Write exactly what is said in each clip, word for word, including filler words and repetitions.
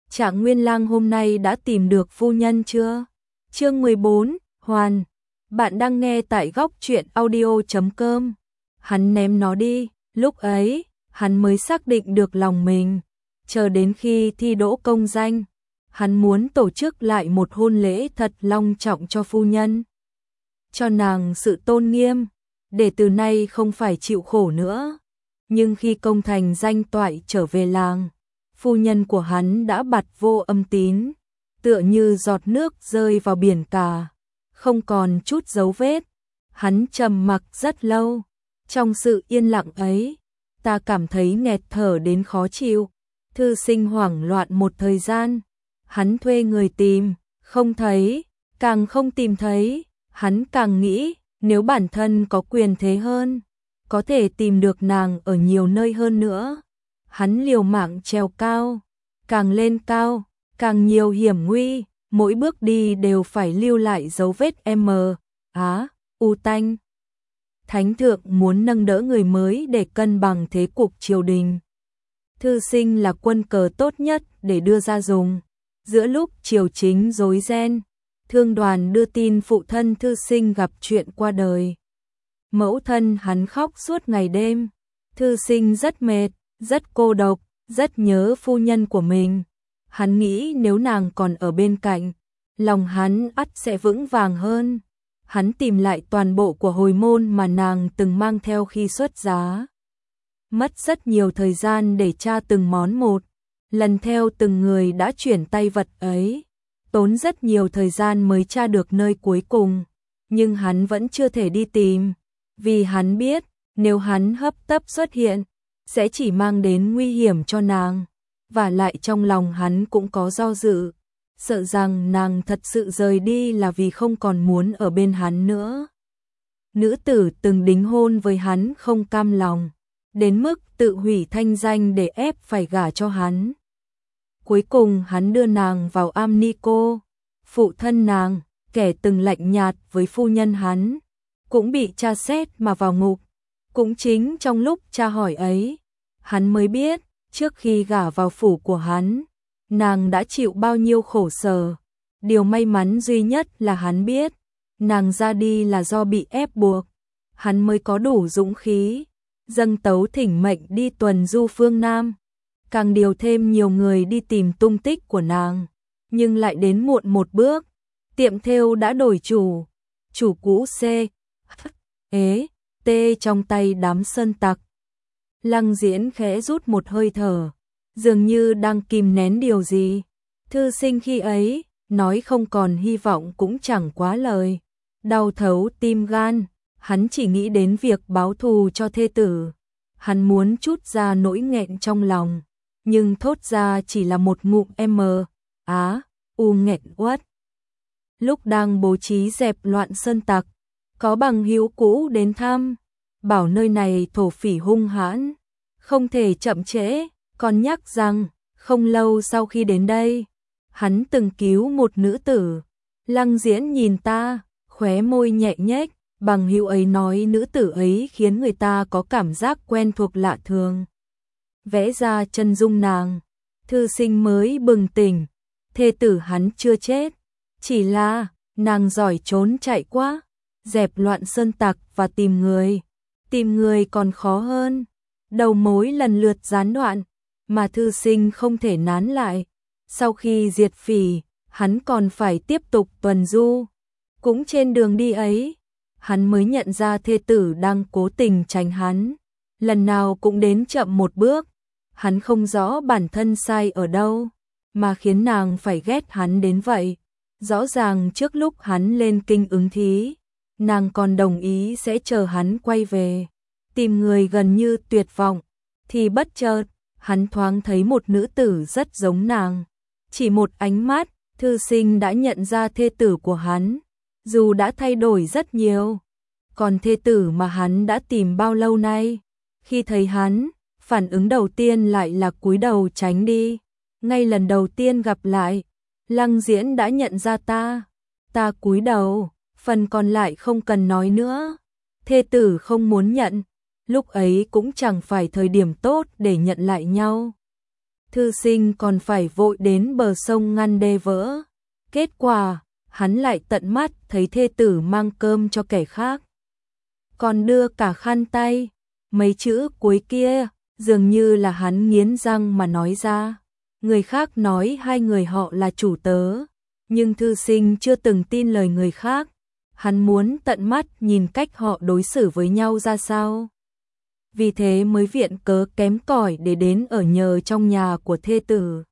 Trạng Nguyên Lang hôm nay đã tìm được phu nhân chưa? Chương mười bốn, Hoàn. Bạn đang nghe tại góc truyện audio chấm com. Hắn ném nó đi, lúc ấy, hắn mới xác định được lòng mình. Chờ đến khi thi đỗ công danh, hắn muốn tổ chức lại một hôn lễ thật long trọng cho phu nhân. Cho nàng sự tôn nghiêm, để từ nay không phải chịu khổ nữa. Nhưng khi công thành danh toại trở về làng, phu nhân của hắn đã bặt vô âm tín, tựa như giọt nước rơi vào biển cả, không còn chút dấu vết. Hắn trầm mặc rất lâu, trong sự yên lặng ấy, ta cảm thấy nghẹt thở đến khó chịu. Thư Sinh hoảng loạn một thời gian, hắn thuê người tìm, không thấy, càng không tìm thấy, hắn càng nghĩ, nếu bản thân có quyền thế hơn, có thể tìm được nàng ở nhiều nơi hơn nữa. Hắn liều mạng trèo cao, càng lên cao, càng nhiều hiểm nguy, mỗi bước đi đều phải lưu lại dấu vết M, Á, U tanh. Thánh thượng muốn nâng đỡ người mới để cân bằng thế cục triều đình. Thư Sinh là quân cờ tốt nhất để đưa ra dùng. Giữa lúc triều chính rối ren, thương đoàn đưa tin phụ thân Thư Sinh gặp chuyện qua đời. Mẫu thân hắn khóc suốt ngày đêm. Thư Sinh rất mệt, rất cô độc, rất nhớ phu nhân của mình. Hắn nghĩ nếu nàng còn ở bên cạnh, lòng hắn ắt sẽ vững vàng hơn. Hắn tìm lại toàn bộ của hồi môn mà nàng từng mang theo khi xuất giá. Mất rất nhiều thời gian để tra từng món một, lần theo từng người đã chuyển tay vật ấy. Tốn rất nhiều thời gian mới tra được nơi cuối cùng, nhưng hắn vẫn chưa thể đi tìm, vì hắn biết nếu hắn hấp tấp xuất hiện, sẽ chỉ mang đến nguy hiểm cho nàng. Và lại trong lòng hắn cũng có do dự, sợ rằng nàng thật sự rời đi là vì không còn muốn ở bên hắn nữa. Nữ tử từng đính hôn với hắn không cam lòng, đến mức tự hủy thanh danh để ép phải gả cho hắn. Cuối cùng hắn đưa nàng vào am ni cô. Phụ thân nàng, kẻ từng lạnh nhạt với phu nhân hắn, cũng bị tra xét mà vào ngục. Cũng chính trong lúc tra hỏi ấy, hắn mới biết, trước khi gả vào phủ của hắn, nàng đã chịu bao nhiêu khổ sở. Điều may mắn duy nhất là hắn biết, nàng ra đi là do bị ép buộc. Hắn mới có đủ dũng khí, dâng tấu thỉnh mệnh đi tuần du phương Nam. Càng điều thêm nhiều người đi tìm tung tích của nàng, nhưng lại đến muộn một bước. Tiệm thêu đã đổi chủ, chủ cũ C, H, ế, T trong tay đám sơn tặc. Lăng Diễn khẽ rút một hơi thở, dường như đang kìm nén điều gì. Thư Sinh khi ấy, nói không còn hy vọng cũng chẳng quá lời. Đau thấu tim gan, hắn chỉ nghĩ đến việc báo thù cho thê tử. Hắn muốn trút ra nỗi nghẹn trong lòng, nhưng thốt ra chỉ là một ngụm M, Á, U nghẹn uất. Lúc đang bố trí dẹp loạn sơn tặc, có bằng hữu cũ đến thăm, bảo nơi này thổ phỉ hung hãn, không thể chậm trễ, còn nhắc rằng, không lâu sau khi đến đây, hắn từng cứu một nữ tử. Lăng Diễn nhìn ta, khóe môi nhẹ nhếch, bằng hữu ấy nói nữ tử ấy khiến người ta có cảm giác quen thuộc lạ thường. Vẽ ra chân dung nàng, Thư Sinh mới bừng tỉnh, thê tử hắn chưa chết, chỉ là nàng giỏi trốn chạy quá, dẹp loạn sơn tặc và tìm người. Tìm người còn khó hơn, đầu mối lần lượt gián đoạn, mà Thư Sinh không thể nán lại. Sau khi diệt phỉ, hắn còn phải tiếp tục tuần du. Cũng trên đường đi ấy, hắn mới nhận ra thê tử đang cố tình tránh hắn, lần nào cũng đến chậm một bước. Hắn không rõ bản thân sai ở đâu, mà khiến nàng phải ghét hắn đến vậy. Rõ ràng trước lúc hắn lên kinh ứng thí, nàng còn đồng ý sẽ chờ hắn quay về. Tìm người gần như tuyệt vọng, thì bất chợt, hắn thoáng thấy một nữ tử rất giống nàng. Chỉ một ánh mắt, Thư Sinh đã nhận ra thê tử của hắn, dù đã thay đổi rất nhiều. Còn thê tử mà hắn đã tìm bao lâu nay, khi thấy hắn, phản ứng đầu tiên lại là cúi đầu tránh đi. Ngay lần đầu tiên gặp lại, Lăng Diễn đã nhận ra ta. Ta cúi đầu, phần còn lại không cần nói nữa. Thê tử không muốn nhận, lúc ấy cũng chẳng phải thời điểm tốt để nhận lại nhau. thư sinh còn phải vội đến bờ sông ngăn đê vỡ. Kết quả, hắn lại tận mắt thấy thê tử mang cơm cho kẻ khác. Còn đưa cả khăn tay, mấy chữ cuối kia, dường như là hắn nghiến răng mà nói ra. Người khác nói hai người họ là chủ tớ, nhưng thư sinh chưa từng tin lời người khác. Hắn muốn tận mắt nhìn cách họ đối xử với nhau ra sao. Vì thế mới viện cớ kém cỏi để đến ở nhờ trong nhà của thê tử.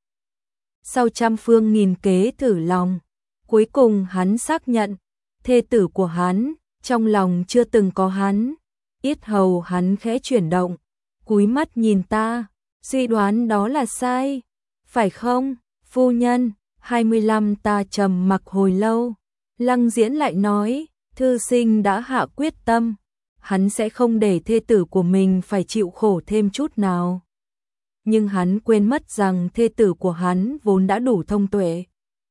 Sau trăm phương nghìn kế thử lòng, cuối cùng hắn xác nhận, thê tử của hắn, trong lòng chưa từng có hắn. Yết hầu hắn khẽ chuyển động, cúi mắt nhìn ta, suy đoán đó là sai, phải không, phu nhân? hai mươi lăm ta trầm mặc hồi lâu, Lăng Diễn lại nói, thư sinh đã hạ quyết tâm, hắn sẽ không để thê tử của mình phải chịu khổ thêm chút nào. Nhưng hắn quên mất rằng thê tử của hắn vốn đã đủ thông tuệ,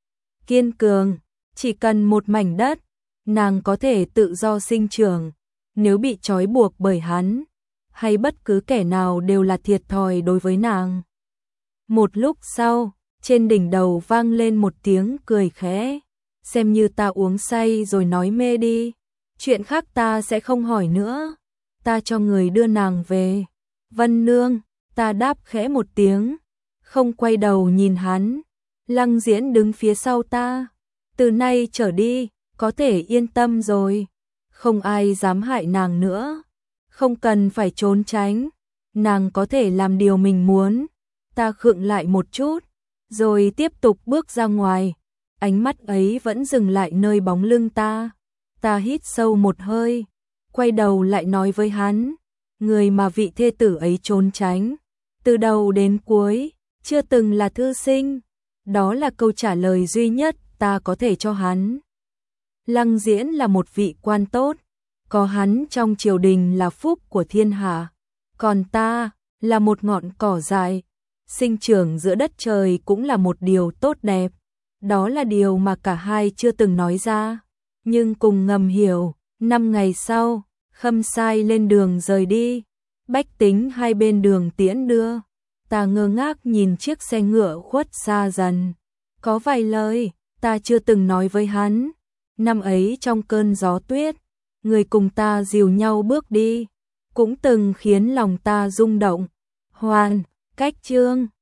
kiên cường, chỉ cần một mảnh đất, nàng có thể tự do sinh trưởng. Nếu bị trói buộc bởi hắn, hay bất cứ kẻ nào đều là thiệt thòi đối với nàng. Một lúc sau, trên đỉnh đầu vang lên một tiếng cười khẽ, xem như ta uống say rồi nói mê đi, chuyện khác ta sẽ không hỏi nữa, ta cho người đưa nàng về. Vân nương, ta đáp khẽ một tiếng, không quay đầu nhìn hắn. Lăng Diễn đứng phía sau ta, từ nay trở đi, có thể yên tâm rồi, không ai dám hại nàng nữa, không cần phải trốn tránh, nàng có thể làm điều mình muốn. Ta khựng lại một chút, rồi tiếp tục bước ra ngoài, ánh mắt ấy vẫn dừng lại nơi bóng lưng ta. Ta hít sâu một hơi, quay đầu lại nói với hắn, người mà vị thê tử ấy trốn tránh, từ đầu đến cuối, chưa từng là thư sinh. Đó là câu trả lời duy nhất ta có thể cho hắn. Lăng Diễn là một vị quan tốt, có hắn trong triều đình là phúc của thiên hạ, còn ta là một ngọn cỏ dại, sinh trưởng giữa đất trời cũng là một điều tốt đẹp. Đó là điều mà cả hai chưa từng nói ra, nhưng cùng ngầm hiểu. Năm ngày sau, Khâm Sai lên đường rời đi, bách tính hai bên đường tiễn đưa. Ta ngơ ngác nhìn chiếc xe ngựa khuất xa dần. Có vài lời ta chưa từng nói với hắn. Năm ấy trong cơn gió tuyết, người cùng ta dìu nhau bước đi, cũng từng khiến lòng ta rung động. Hoàn, cách chương